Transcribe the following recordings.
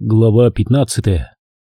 Глава 15.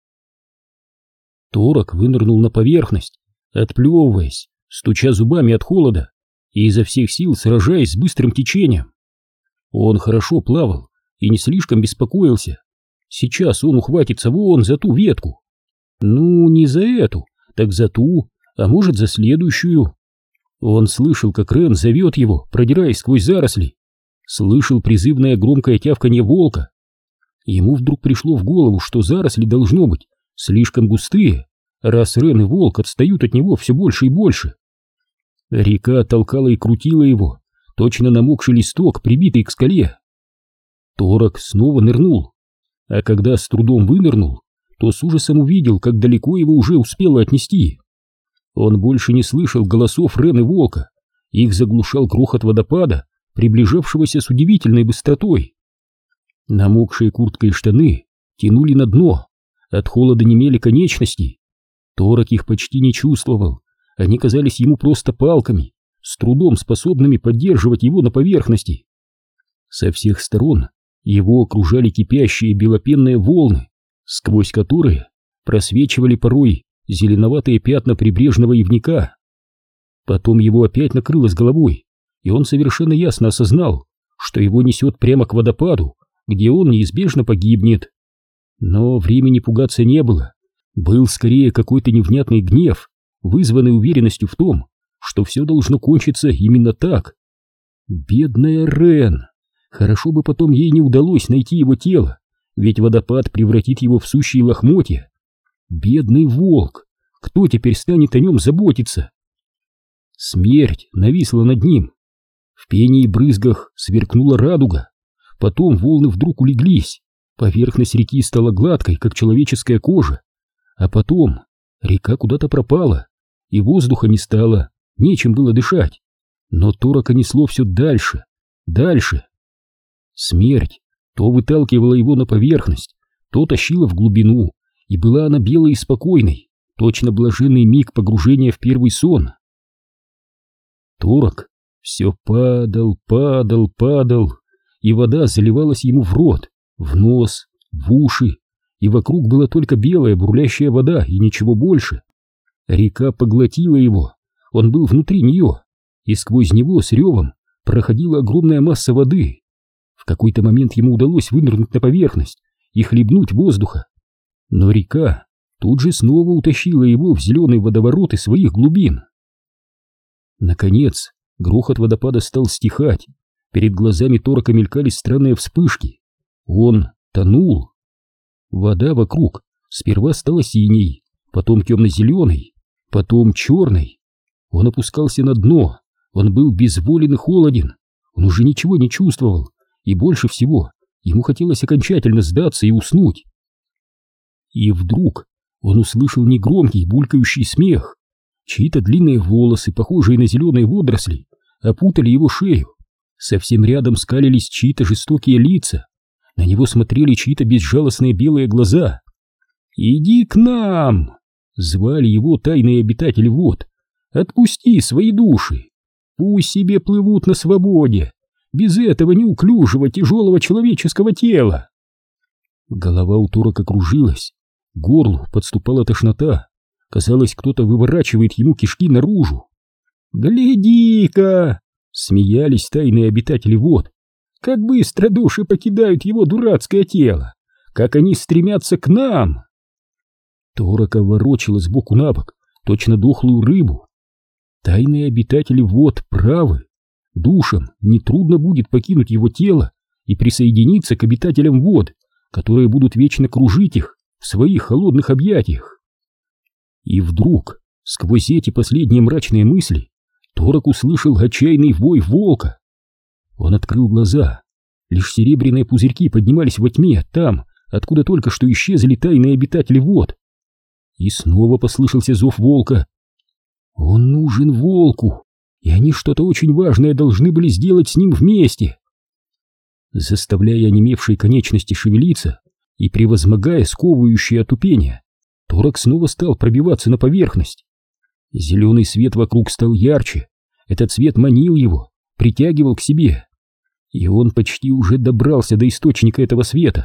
Торок вынырнул на поверхность, отплевываясь, стуча зубами от холода и изо всех сил сражаясь с быстрым течением. Он хорошо плавал и не слишком беспокоился. Сейчас он ухватится вон за ту ветку. Ну, не за эту, так за ту, а может, за следующую. Он слышал, как Рен зовет его, продираясь сквозь заросли. Слышал призывное громкое тявканье волка. Ему вдруг пришло в голову, что заросли должно быть слишком густые, раз Рен и волк отстают от него все больше и больше. Река толкала и крутила его, точно намокший листок, прибитый к скале. Торок снова нырнул, а когда с трудом вынырнул, то с ужасом увидел, как далеко его уже успело отнести. Он больше не слышал голосов Рен и волка, их заглушал грохот водопада, приближавшегося с удивительной быстротой. Намокшие куртка и штаны тянули на дно, от холода немели конечности. Торок их почти не чувствовал, они казались ему просто палками, с трудом способными поддерживать его на поверхности. Со всех сторон его окружали кипящие белопенные волны, сквозь которые просвечивали порой зеленоватые пятна прибрежного ивника. Потом его опять накрыло с головой, и он совершенно ясно осознал, что его несет прямо к водопаду, где он неизбежно погибнет. Но времени пугаться не было. Был скорее какой-то невнятный гнев, вызванный уверенностью в том, что все должно кончиться именно так. Бедная Рен! Хорошо бы потом ей не удалось найти его тело, ведь водопад превратит его в сущие лохмотья. Бедный волк! Кто теперь станет о нем заботиться? Смерть нависла над ним. В пении и брызгах сверкнула радуга. Потом волны вдруг улеглись, поверхность реки стала гладкой, как человеческая кожа. А потом река куда-то пропала, и воздуха не стало, нечем было дышать. Но Торока несло все дальше, дальше. Смерть то выталкивала его на поверхность, то тащила в глубину, и была она белой и спокойной, точно блаженный миг погружения в первый сон. Торок все падал, падал, падал, и вода заливалась ему в рот, в нос, в уши, и вокруг была только белая бурлящая вода и ничего больше. Река поглотила его, он был внутри нее, и сквозь него с ревом проходила огромная масса воды. В какой-то момент ему удалось вынырнуть на поверхность и хлебнуть воздуха, но река тут же снова утащила его в зеленые водовороты своих глубин. Наконец грохот водопада стал стихать. Перед глазами Торока мелькали странные вспышки. Он тонул. Вода вокруг сперва стала синей, потом темно-зеленой, потом черной. Он опускался на дно, он был безволен и холоден, он уже ничего не чувствовал, и больше всего ему хотелось окончательно сдаться и уснуть. И вдруг он услышал негромкий булькающий смех. Чьи-то длинные волосы, похожие на зеленые водоросли, опутали его шею. Совсем рядом скалились чьи-то жестокие лица, на него смотрели чьи-то безжалостные белые глаза. «Иди к нам!» — звали его тайные обитатели вод. «Отпусти свои души! Пусть себе плывут на свободе, без этого неуклюжего тяжелого человеческого тела!» Голова у Торока кружилась, к горлу подступала тошнота, казалось, кто-то выворачивает ему кишки наружу. «Гляди-ка!» — смеялись тайные обитатели вод. «Как быстро души покидают его дурацкое тело! Как они стремятся к нам!» Торока ворочала сбоку на бок, точно дохлую рыбу. Тайные обитатели вод правы. Душам нетрудно будет покинуть его тело и присоединиться к обитателям вод, которые будут вечно кружить их в своих холодных объятиях. И вдруг, сквозь эти последние мрачные мысли, Торок услышал отчаянный вой волка. Он открыл глаза. Лишь серебряные пузырьки поднимались во тьме, там, откуда только что исчезли тайные обитатели вод. И снова послышался зов волка. Он нужен волку, и они что-то очень важное должны были сделать с ним вместе. Заставляя онемевшие конечности шевелиться и превозмогая сковывающее отупение, Торок снова стал пробиваться на поверхность. Зеленый свет вокруг стал ярче, этот свет манил его, притягивал к себе. И он почти уже добрался до источника этого света,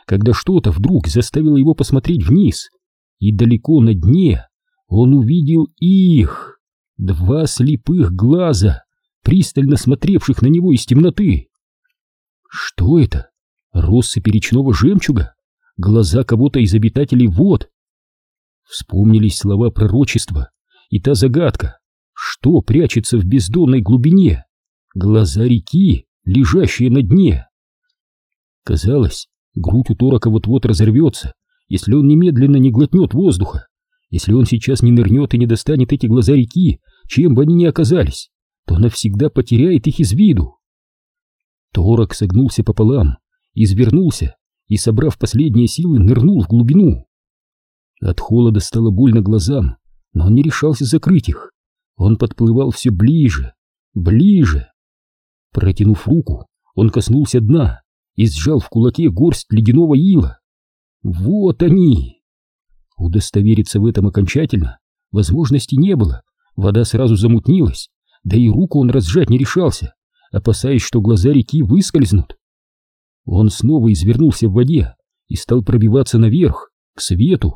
когда что-то вдруг заставило его посмотреть вниз, и далеко на дне он увидел их, два слепых глаза, пристально смотревших на него из темноты. Что это? Россыпь речного жемчуга? Глаза кого-то из обитателей вод? Вспомнились слова пророчества и та загадка, что прячется в бездонной глубине, глаза реки, лежащие на дне. Казалось, грудь у Торака вот-вот разорвется, если он немедленно не глотнет воздуха, если он сейчас не нырнет и не достанет эти глаза реки, чем бы они ни оказались, то навсегда потеряет их из виду. Торак согнулся пополам, извернулся и, собрав последние силы, нырнул в глубину. От холода стало больно глазам, но он не решался закрыть их. Он подплывал все ближе, ближе. Протянув руку, он коснулся дна и сжал в кулаке горсть ледяного ила. Вот они! Удостовериться в этом окончательно возможности не было, вода сразу замутнилась, да и руку он разжать не решался, опасаясь, что глаза реки выскользнут. Он снова извернулся в воде и стал пробиваться наверх, к свету.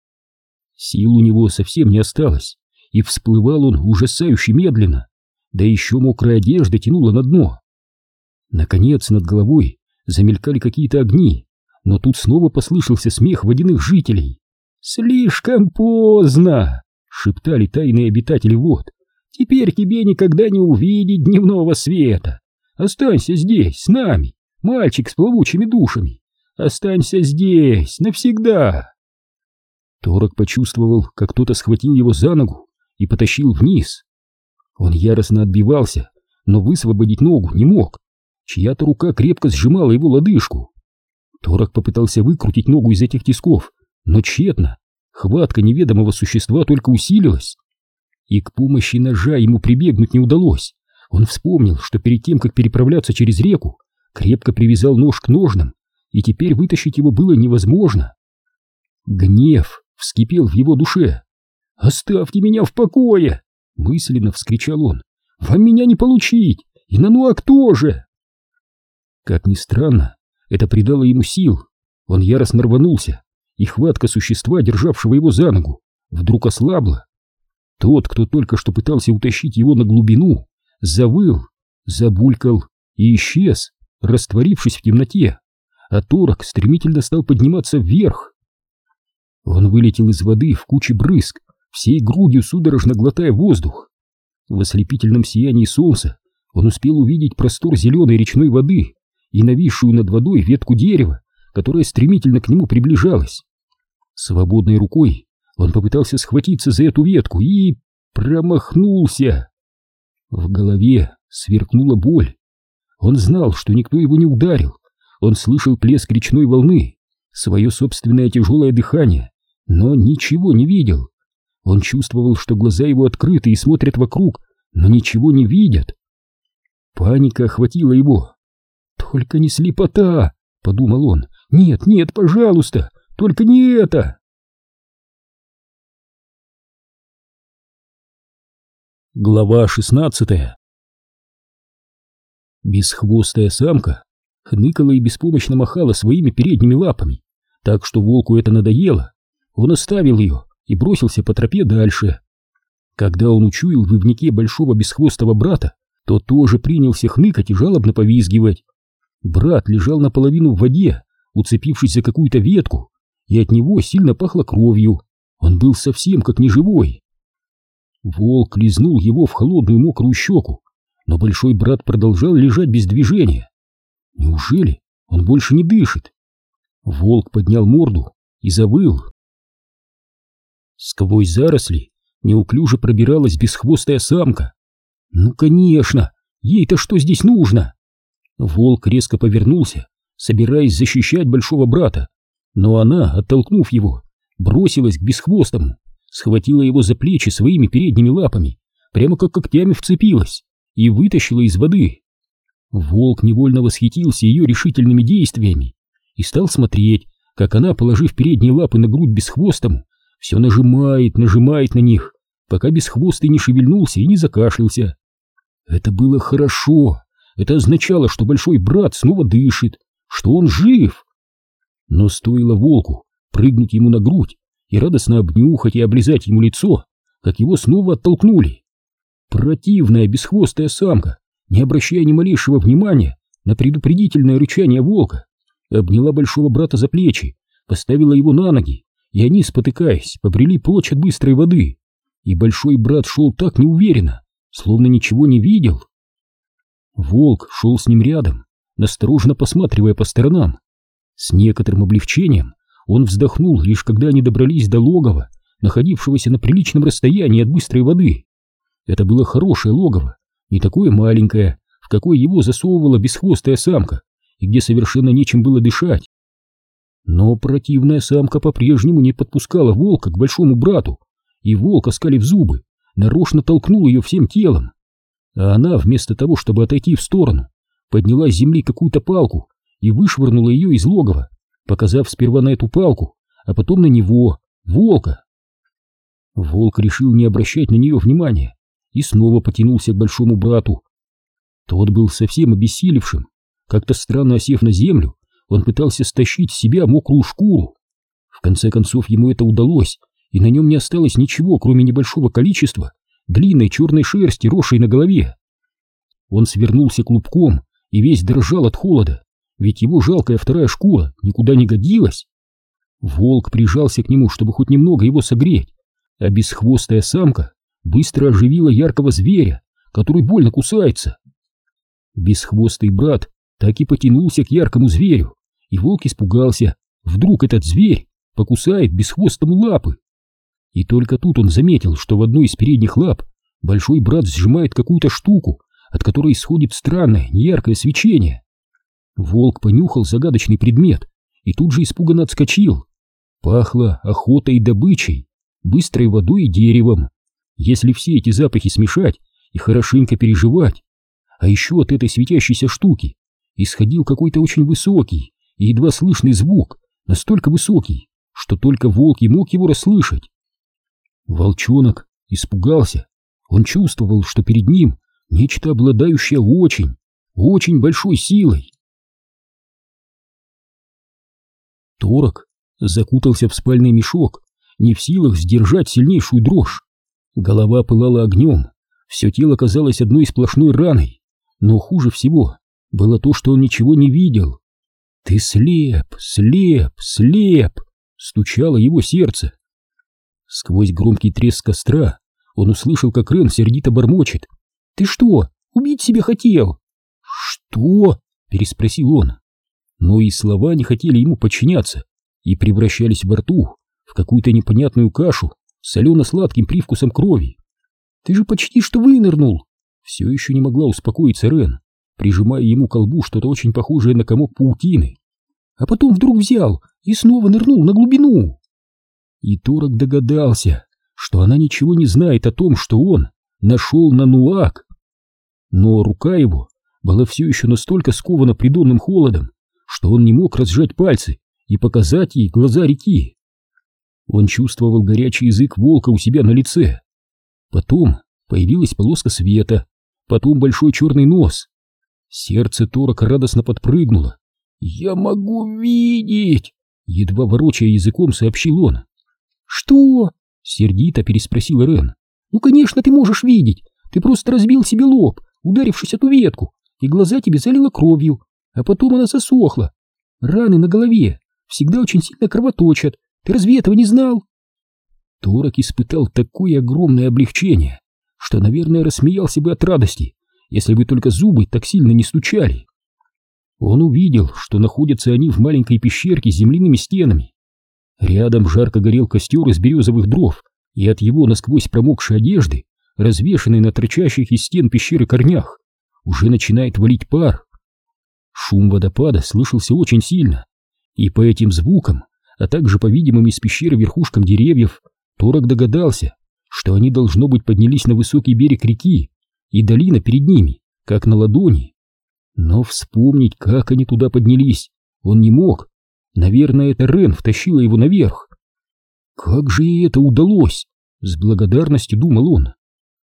Сил у него совсем не осталось, и всплывал он ужасающе медленно, да еще мокрая одежда тянула на дно. Наконец над головой замелькали какие-то огни, но тут снова послышался смех водяных жителей. «Слишком поздно!» — шептали тайные обитатели вод. «Теперь тебе никогда не увидеть дневного света. Останься здесь, с нами, мальчик с плавучими душами. Останься здесь навсегда!» Торак почувствовал, как кто-то схватил его за ногу и потащил вниз. Он яростно отбивался, но высвободить ногу не мог. Чья-то рука крепко сжимала его лодыжку. Торак попытался выкрутить ногу из этих тисков, но тщетно. Хватка неведомого существа только усилилась. И к помощи ножа ему прибегнуть не удалось. Он вспомнил, что перед тем, как переправляться через реку, крепко привязал нож к ножнам, и теперь вытащить его было невозможно. Гнев вскипел в его душе. «Оставьте меня в покое!» — мысленно вскричал он. «Вам меня не получить! И Нануак тоже!» Как ни странно, это придало ему сил. Он яростно рванулся, и хватка существа, державшего его за ногу, вдруг ослабла. Тот, кто только что пытался утащить его на глубину, завыл, забулькал и исчез, растворившись в темноте, а Торак стремительно стал подниматься вверх. Он вылетел из воды в куче брызг, всей грудью судорожно глотая воздух. В ослепительном сиянии солнца он успел увидеть простор зеленой речной воды и нависшую над водой ветку дерева, которая стремительно к нему приближалась. Свободной рукой он попытался схватиться за эту ветку и промахнулся. В голове сверкнула боль. Он знал, что никто его не ударил. Он слышал плеск речной волны, свое собственное тяжелое дыхание, но ничего не видел. Он чувствовал, что глаза его открыты и смотрят вокруг, но ничего не видят. Паника охватила его. «Только не слепота!» — подумал он. «Нет, нет, пожалуйста, только не это!» Глава 16. Бесхвостая самка хныкала и беспомощно махала своими передними лапами, так что волку это надоело. Он оставил ее и бросился по тропе дальше. Когда он учуял в ивнике большого бесхвостого брата, то тоже принялся хныкать и жалобно повизгивать. Брат лежал наполовину в воде, уцепившись за какую-то ветку, и от него сильно пахло кровью. Он был совсем как неживой. Волк лизнул его в холодную мокрую щеку, но большой брат продолжал лежать без движения. Неужели он больше не дышит? Волк поднял морду и завыл. Сквозь заросли неуклюже пробиралась бесхвостая самка. Ну, конечно, ей-то что здесь нужно? Волк резко повернулся, собираясь защищать большого брата, но она, оттолкнув его, бросилась к бесхвостому, схватила его за плечи своими передними лапами, прямо как когтями вцепилась, и вытащила из воды. Волк невольно восхитился ее решительными действиями и стал смотреть, как она, положив передние лапы на грудь бесхвостому, все нажимает на них, пока бесхвостый не шевельнулся и не закашлялся. Это было хорошо. Это означало, что большой брат снова дышит, что он жив. Но стоило волку прыгнуть ему на грудь и радостно обнюхать и облизать ему лицо, как его снова оттолкнули. Противная бесхвостая самка, не обращая ни малейшего внимания на предупредительное рычание волка, обняла большого брата за плечи, поставила его на ноги, и они, спотыкаясь, побрели прочь от быстрой воды. И большой брат шел так неуверенно, словно ничего не видел. Волк шел с ним рядом, настороженно посматривая по сторонам. С некоторым облегчением он вздохнул, лишь когда они добрались до логова, находившегося на приличном расстоянии от быстрой воды. Это было хорошее логово, не такое маленькое, в какое его засовывала бесхвостая самка, и где совершенно нечем было дышать. Но противная самка по-прежнему не подпускала волка к большому брату, и волк, оскалив зубы, нарочно толкнул ее всем телом. А она, вместо того, чтобы отойти в сторону, подняла с земли какую-то палку и вышвырнула ее из логова, показав сперва на эту палку, а потом на него, волка. Волк решил не обращать на нее внимания и снова потянулся к большому брату. Тот был совсем обессилевшим. Как-то странно осев на землю, он пытался стащить с себя мокрую шкуру. В конце концов ему это удалось, и на нем не осталось ничего, кроме небольшого количества длинной черной шерсти, росшей на голове. Он свернулся клубком и весь дрожал от холода, ведь его жалкая вторая шкура никуда не годилась. Волк прижался к нему, чтобы хоть немного его согреть, а бесхвостая самка быстро оживила яркого зверя, который больно кусается. Бесхвостый брат так и потянулся к яркому зверю, и волк испугался, вдруг этот зверь покусает бесхвостому лапы. И только тут он заметил, что в одной из передних лап большой брат сжимает какую-то штуку, от которой исходит странное, неяркое свечение. Волк понюхал загадочный предмет и тут же испуганно отскочил. Пахло охотой и добычей, быстрой водой и деревом, если все эти запахи смешать и хорошенько переживать. А еще от этой светящейся штуки исходил какой-то очень высокий и едва слышный звук, настолько высокий, что только волк и мог его расслышать. Волчонок испугался. Он чувствовал, что перед ним нечто, обладающее очень, очень большой силой. Торок закутался в спальный мешок, не в силах сдержать сильнейшую дрожь. Голова пылала огнем, все тело казалось одной сплошной раной, но хуже всего было то, что он ничего не видел. «Ты слеп, слеп, слеп!» — стучало его сердце. Сквозь громкий треск костра он услышал, как Рен сердито бормочет. «Ты что, убить себя хотел?» «Что?» — переспросил он. Но и слова не хотели ему подчиняться и превращались во рту в какую-то непонятную кашу с солено-сладким привкусом крови. «Ты же почти что вынырнул!» Все еще не могла успокоиться Рен, прижимая ему к колбу что-то очень похожее на комок паутины. А потом вдруг взял и снова нырнул на глубину. И Торок догадался, что она ничего не знает о том, что он нашел Нануак. Но рука его была все еще настолько скована придонным холодом, что он не мог разжать пальцы и показать ей глаза реки. Он чувствовал горячий язык волка у себя на лице. Потом появилась полоска света, потом большой черный нос. Сердце Торока радостно подпрыгнуло. «Я могу видеть!» — едва ворочая языком, сообщил он. «Что?» — сердито переспросила Рен. «Ну, конечно, ты можешь видеть. Ты просто разбил себе лоб, ударившись о ту ветку, и глаза тебе залило кровью, а потом она засохла. Раны на голове всегда очень сильно кровоточат. Ты разве этого не знал?» Торок испытал такое огромное облегчение, что, наверное, рассмеялся бы от радости, если бы только зубы так сильно не стучали. Он увидел, что находятся они в маленькой пещерке с земляными стенами. Рядом жарко горел костер из березовых дров, и от его насквозь промокшей одежды, развешанной на торчащих из стен пещеры корнях, уже начинает валить пар. Шум водопада слышался очень сильно, и по этим звукам, а также по видимым из пещеры верхушкам деревьев, Торок догадался, что они, должно быть, поднялись на высокий берег реки, и долина перед ними, как на ладони. Но вспомнить, как они туда поднялись, он не мог. Наверное, это Рен втащила его наверх. Как же ей это удалось? С благодарностью думал он.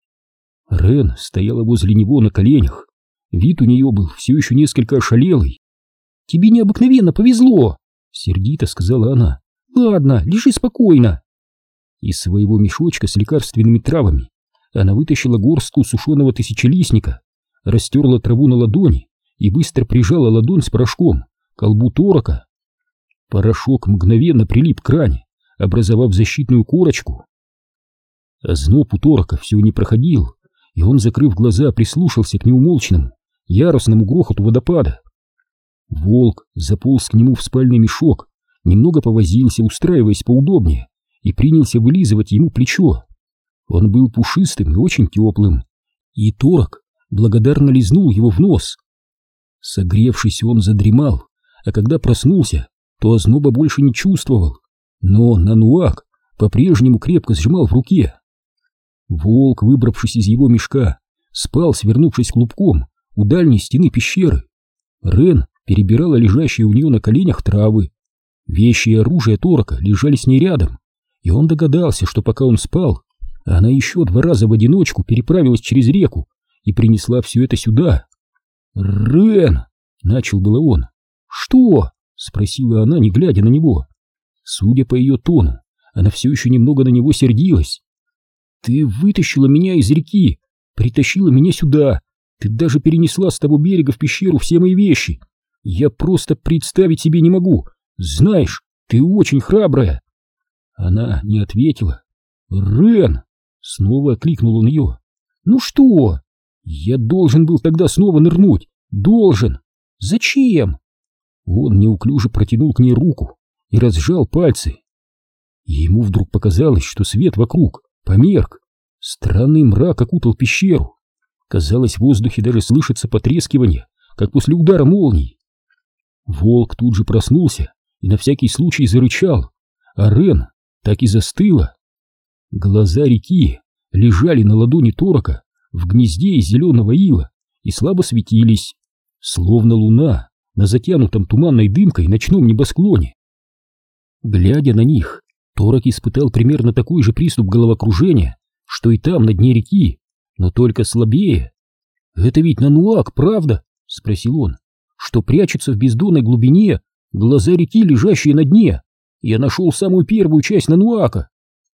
Рен стояла возле него на коленях. Вид у нее был все еще несколько ошалелый. «Тебе необыкновенно повезло!» — сердито сказала она. «Ладно, лежи спокойно». Из своего мешочка с лекарственными травами она вытащила горстку сушеного тысячелистника, растерла траву на ладони и быстро прижала ладонь с порошком к колбу Торока. Порошок мгновенно прилип к ране, образовав защитную корочку. Озноб у Торока все не проходил, и он, закрыв глаза, прислушался к неумолчному, яростному грохоту водопада. Волк заполз к нему в спальный мешок, немного повозился, устраиваясь поудобнее, и принялся вылизывать ему плечо. Он был пушистым и очень теплым, и Торок благодарно лизнул его в нос. Согревшись, он задремал, а когда проснулся, то озноба больше не чувствовал, но Нануак по-прежнему крепко сжимал в руке. Волк, выбравшись из его мешка, спал, свернувшись клубком у дальней стены пещеры. Рен перебирала лежащие у нее на коленях травы. Вещи и оружие Торока лежали с ней рядом, и он догадался, что пока он спал, она еще 2 раза в одиночку переправилась через реку и принесла все это сюда. «Рен!» — начал было он. «Что?» — спросила она, не глядя на него. Судя по ее тону, она все еще немного на него сердилась. «Ты вытащила меня из реки, притащила меня сюда, ты даже перенесла с того берега в пещеру все мои вещи. Я просто представить себе не могу. Знаешь, ты очень храбрая». Она не ответила. «Рен!» — снова окликнул он ее. «Ну что? Я должен был тогда снова нырнуть. Должен. Зачем?» Он неуклюже протянул к ней руку и разжал пальцы. И ему вдруг показалось, что свет вокруг померк. Странный мрак окутал пещеру. Казалось, в воздухе даже слышится потрескивание, как после удара молнии. Волк тут же проснулся и на всякий случай зарычал, а Рен так и застыла. Глаза реки лежали на ладони Торока в гнезде из зеленого ила и слабо светились, словно луна на затянутом туманной дымкой ночном небосклоне. Глядя на них, Торок испытал примерно такой же приступ головокружения, что и там, на дне реки, но только слабее. «Это ведь Нануак, правда?» — спросил он. «Что прячется в бездонной глубине глаза реки, лежащие на дне. Я нашел самую первую часть Нануака».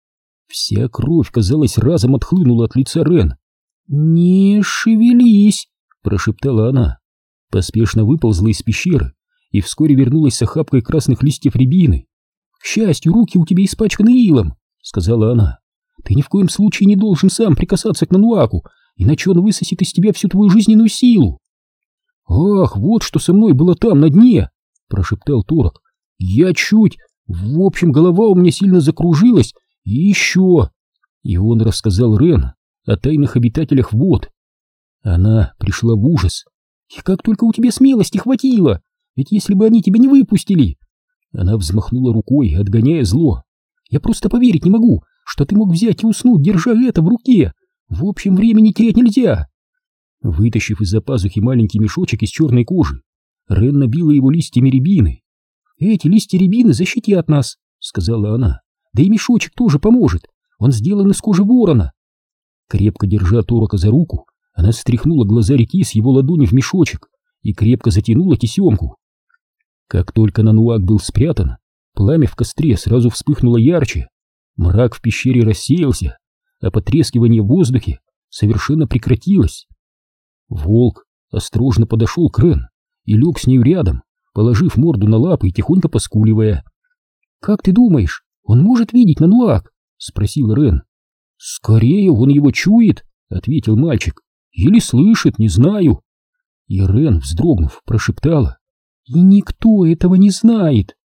Вся кровь, казалось, разом отхлынула от лица Рен. «Не шевелись!» — прошептала она. Поспешно выползла из пещеры и вскоре вернулась с охапкой красных листьев рябины. «К счастью, руки у тебя испачканы илом», — сказала она. «Ты ни в коем случае не должен сам прикасаться к Нануаку, иначе он высосет из тебя всю твою жизненную силу». «Ах, вот что со мной было там, на дне!» — прошептал Торок. «Я чуть... В общем, голова у меня сильно закружилась, и еще...» И он рассказал Рен о тайных обитателях вод. Она пришла в ужас. «И как только у тебя смелости хватило! Ведь если бы они тебя не выпустили...» Она взмахнула рукой, отгоняя зло. «Я просто поверить не могу, что ты мог взять и уснуть, держа это в руке. В общем, времени терять нельзя». Вытащив из-за пазухи маленький мешочек из черной кожи, Рен набила его листьями рябины. «Эти листья рябины защитят нас», — сказала она. «Да и мешочек тоже поможет. Он сделан из кожи ворона». Крепко держа Торока за руку, она стряхнула глаза реки с его ладони в мешочек и крепко затянула тесемку. Как только Нануак был спрятан, пламя в костре сразу вспыхнуло ярче, мрак в пещере рассеялся, а потрескивание в воздухе совершенно прекратилось. Волк осторожно подошел к Рен и лег с нею рядом, положив морду на лапы и тихонько поскуливая. «Как ты думаешь, он может видеть Нануак?» — спросил Рен. «Скорее он его чует», — ответил мальчик. «Или слышит, не знаю». И Рен, вздрогнув, прошептала: «И никто этого не знает».